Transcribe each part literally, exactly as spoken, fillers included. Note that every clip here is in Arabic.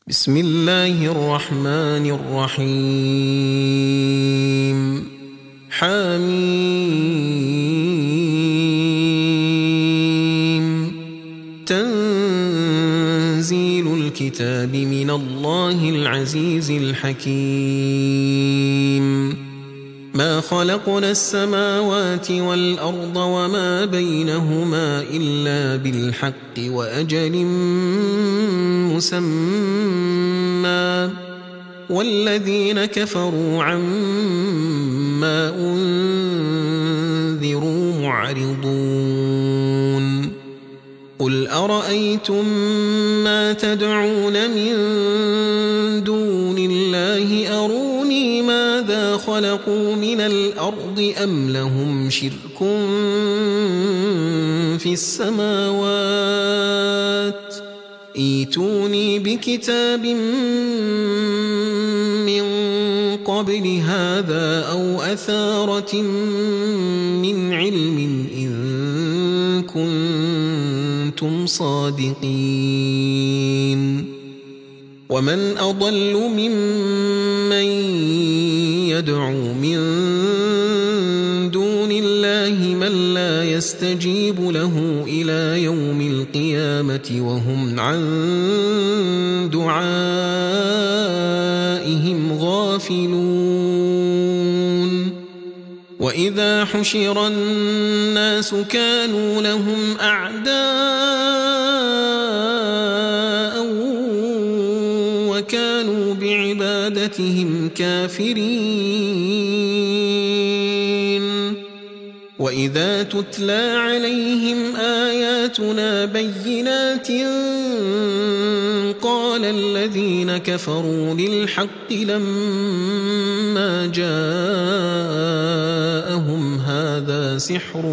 بسم الله الرحمن الرحيم حميم تنزيل الكتاب من الله العزيز الحكيم ما خلقنا السماوات والأرض وما بينهما إلا بالحق وأجل مسمى والذين كفروا عما أنذروا معرضون قل أرأيتم ما تدعون من دون الله أروني ماذا خلقوا من الأرض أم لهم شرك في السماوات ائتوني بكتاب من قبل هذا أو أثارة من علم إن كنتم صادقين ومن أضل ممن يدعو من دون الله من لا يستجيب له إلى يوم القيامة وهم عن دعائهم غافلون وإذا حشر الناس كانوا لهم أعداء وكانوا بعبادتهم كافرين وإذا تتلى عليهم آياتنا بينات قال الذين كفروا للحق لما جاءهم هذا سحر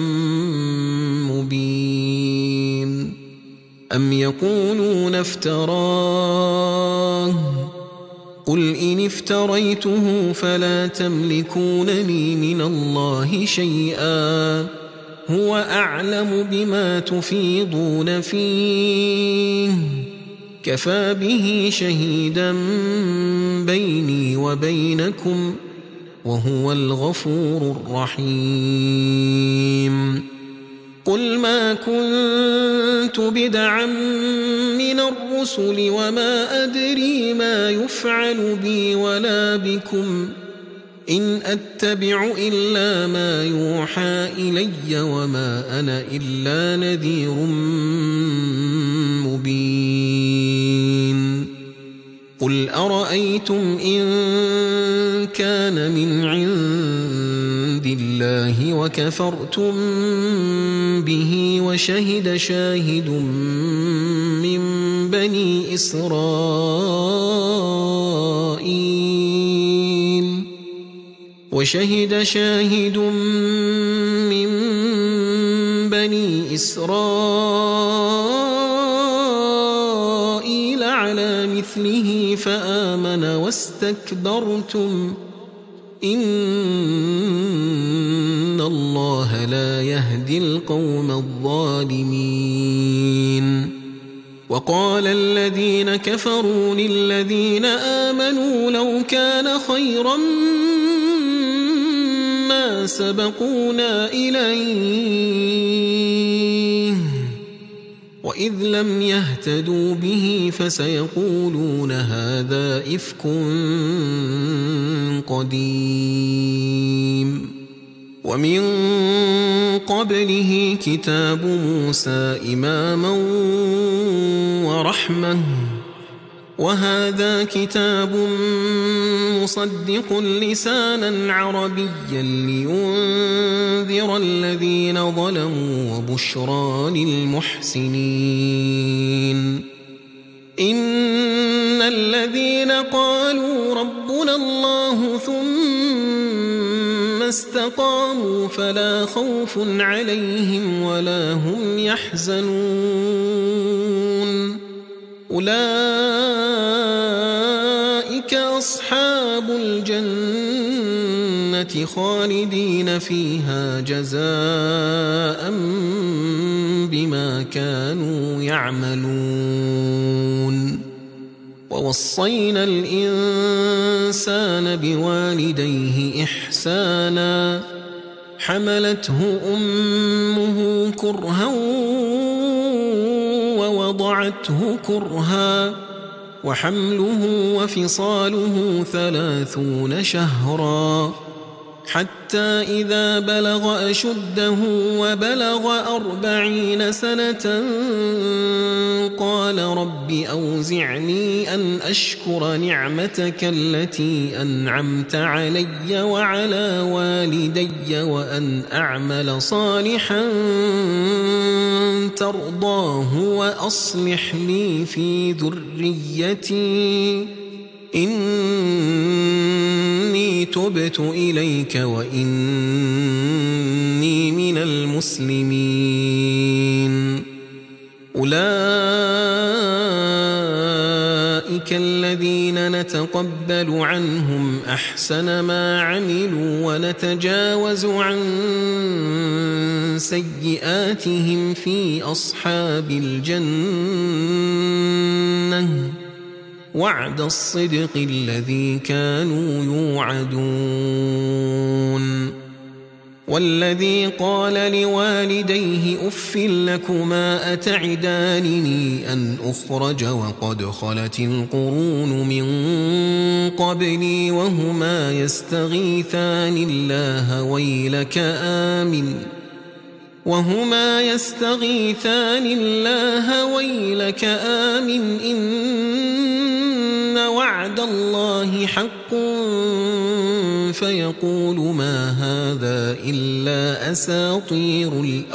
مبين أم يقولون افتراه قل إن افتريته فلا تملكون لي من الله شيئا هو أعلم بما تفيضون فيه كفى به شهيدا بيني وبينكم وهو الغفور الرحيم قل ما كنت بدعا من الرسل وما أدري ما يفعل بي ولا بكم إن أتبع إلا ما يوحى إلي وما أنا إلا نذير مبين قل أرأيتم إن كان من عند الله وكفرتم به وشهد شاهد من بني إسرائيل وشهد شاهد من بني إسرائيل على مثله فآمن واستكبرتم إن الله لا يهدي القوم الظالمين وقال الذين كفروا للذين آمنوا لو كان خيرا ما سبقونا إليه وإذ لم يهتدوا به فسيقولون هذا إفك قديم ومن قبله كتاب موسى إماما ورحمة وهذا كتاب مصدق لسانا عربيا لينذر الذين ظلموا وبشرى للمحسنين إن الذين قالوا ربنا الله ثم استقاموا فلا خوف عليهم ولا هم يحزنون أولئك أصحاب الجنة خالدين فيها جزاء بما كانوا يعملون ووصينا الإنسان بوالديه إحسانا حملته أمه كرها ووضعته كرها وحمله وفصاله ثلاثون شهرا حتى إذا بلغ أشده وبلغ أربعين سنة قال رب أوزعني أن أشكر نعمتك التي أنعمت علي وعلى والدي وأن أعمل صالحا ترضاه وأصلح لي في ذريتي إني تبت إليك وإني من المسلمين. أولئك الذين نتقبل عنهم أحسن ما عملوا ونتجاوز عن سيئاتهم في أصحاب الجنة وعد الصدق الذي كانوا يوعدون. والذي قال لوالديه أف لكما أتعدانني أن أخرج وقد خلت القرون من قبلي وهما يستغيثان الله ويلك آمن وهما يستغيثان الله ويلك آمن إن وعد الله حق فيقول ما هذا إلا أساطير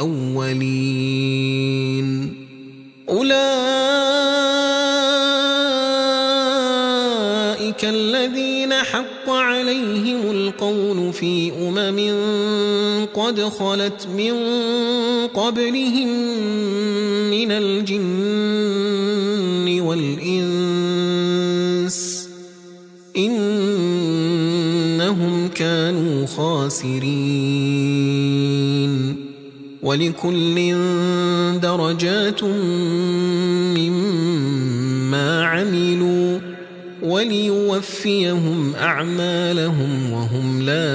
الأولين. أولئك الذين حق عليهم القول في أمم قد خلت من قبلهم من الجن والإنس إنهم كانوا خاسرين. ولكل درجات مما عملوا وليوفيهم أعمالهم وهم لا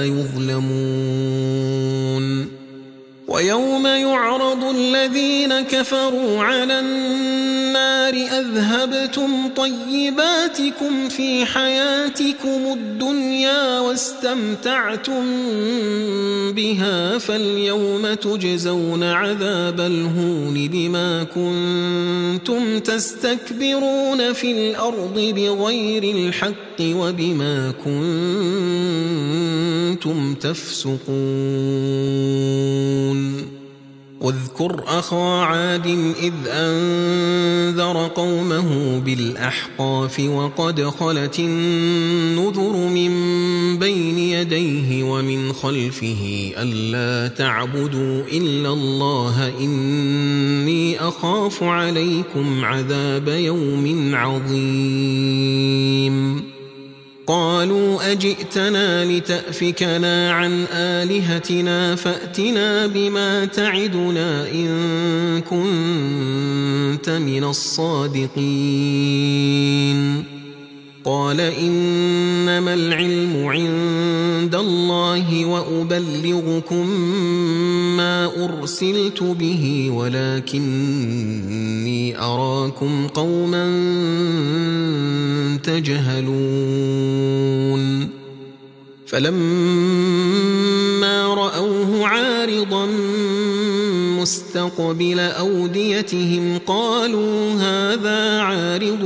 يظلمون. ويوم يعرض الذين كفروا على النار أذهبتم طيباتكم في حياتكم الدنيا واستمتعتم بها فاليوم تجزون عذاب الهون بما كنتم تستكبرون في الأرض بغير الحق وبما كنتم تفسقون. واذكر أخا عاد إذ أنذر قومه بالأحقاف وقد خلت النذر من بين يديه ومن خلفه ألا تعبدوا إلا الله إني أخاف عليكم عذاب يوم عظيم. قالوا أجئتنا لتأفكنا عن آلهتنا فأتنا بما تعدنا إن كنت من الصادقين. قال إنما العلم عند الله وأبلغكم ما أرسلت به ولكني أراكم قوما تجهلون. فلما رأوه عارضا مستقبل أوديتهم قالوا هذا عارض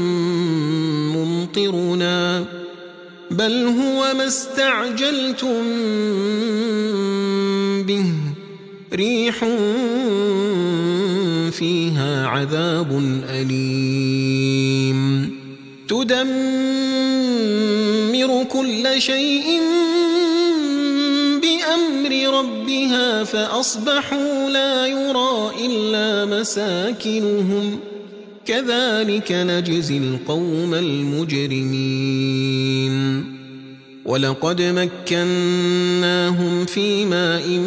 ممطرنا بل هو ما استعجلتم به ريح فيها عذاب أليم تدمر كل شيء بأمر ربها فأصبحوا لا يرى إلا مساكنهم كذلك نجزي القوم المجرمين. ولقد مكناهم في ماء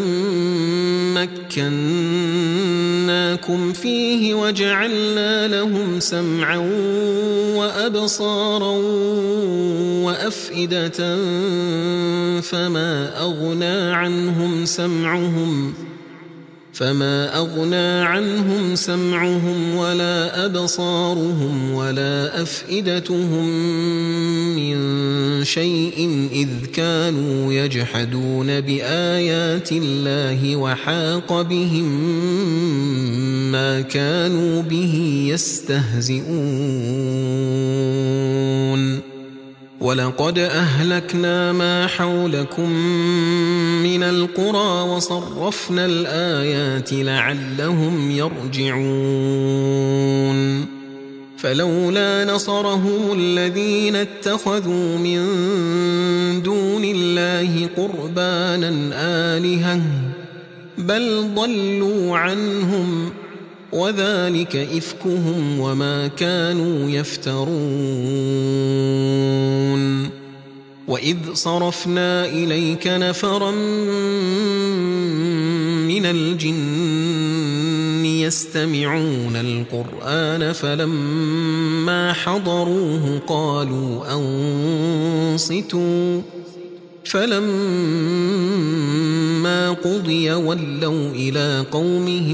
مكناكم فيه وجعلنا لهم سمعا وأبصارا وأفئدة فما أغنى عنهم سمعهم فما أغنى عنهم سمعهم ولا أبصارهم ولا أفئدتهم من شيء إذ كانوا يجحدون بآيات الله وحاق بهم ما كانوا به يستهزئون ولقد أهلكنا ما حولكم من القرى وصرفنا الآيات لعلهم يرجعون فلولا نصرهم الذين اتخذوا من دون الله قربانا آلهة بل ضلوا عنهم وذلك إفكهم وما كانوا يفترون وإذ صرفنا إليك نفرا من الجن يستمعون القرآن فلما حضروه قالوا أنصتوا فلما قضي ولوا إلى قومهم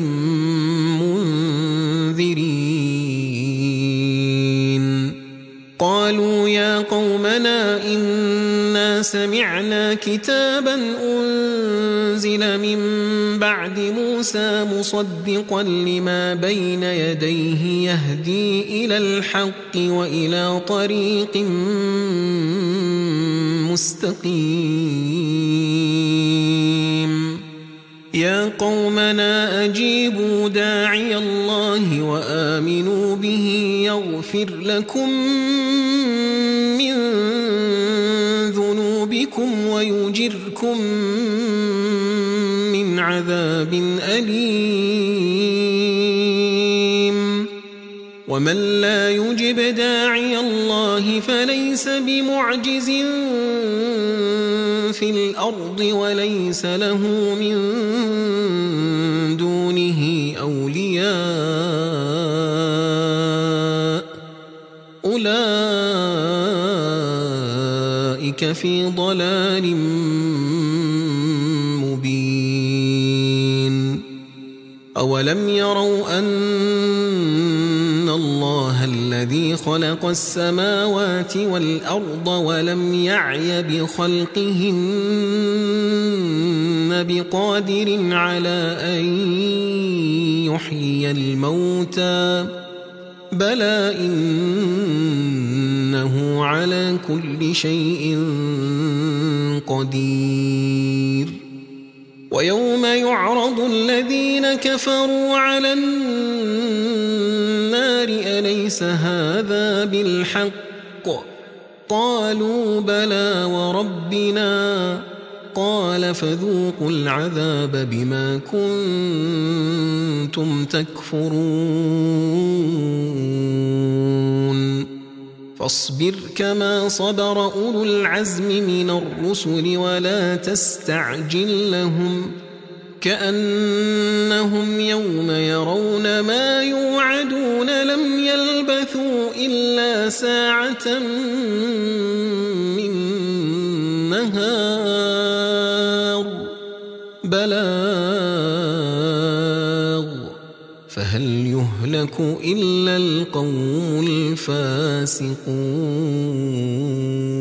منذرين قالوا يا قومنا إنا سمعنا كتابا أنزل من بعد موسى مصدقا لما بين يديه يهدي إلى الحق وإلى طريق مستقيم يا قومنا أجيبوا داعي الله وآمنوا به يغفر لكم من ذنوبكم ويجركم من عذاب أليم ومن لا يجب داعي الله فليس بمعجز في الأرض وليس له من دونه أولياء أولئك في ضلال مبين أولم يروا أن الله الذي خلق السماوات والأرض ولم يعي بخلقهن بقادر على أن يحيي الموتى بلى إنه على كل شيء قدير ويوم يعرض الذين كفروا على النار أليس هذا بالحق قالوا بلى وربنا قال فذوقوا العذاب بما كنتم تكفرون فاصبر كما صبر أولو العزم من الرسل ولا تستعجل لهم كأنهم يوم يرون ما يوعدون لم يلبثوا إلا ساعة من نهار بلاغ فهل يهلك إلا القوم الفاسقون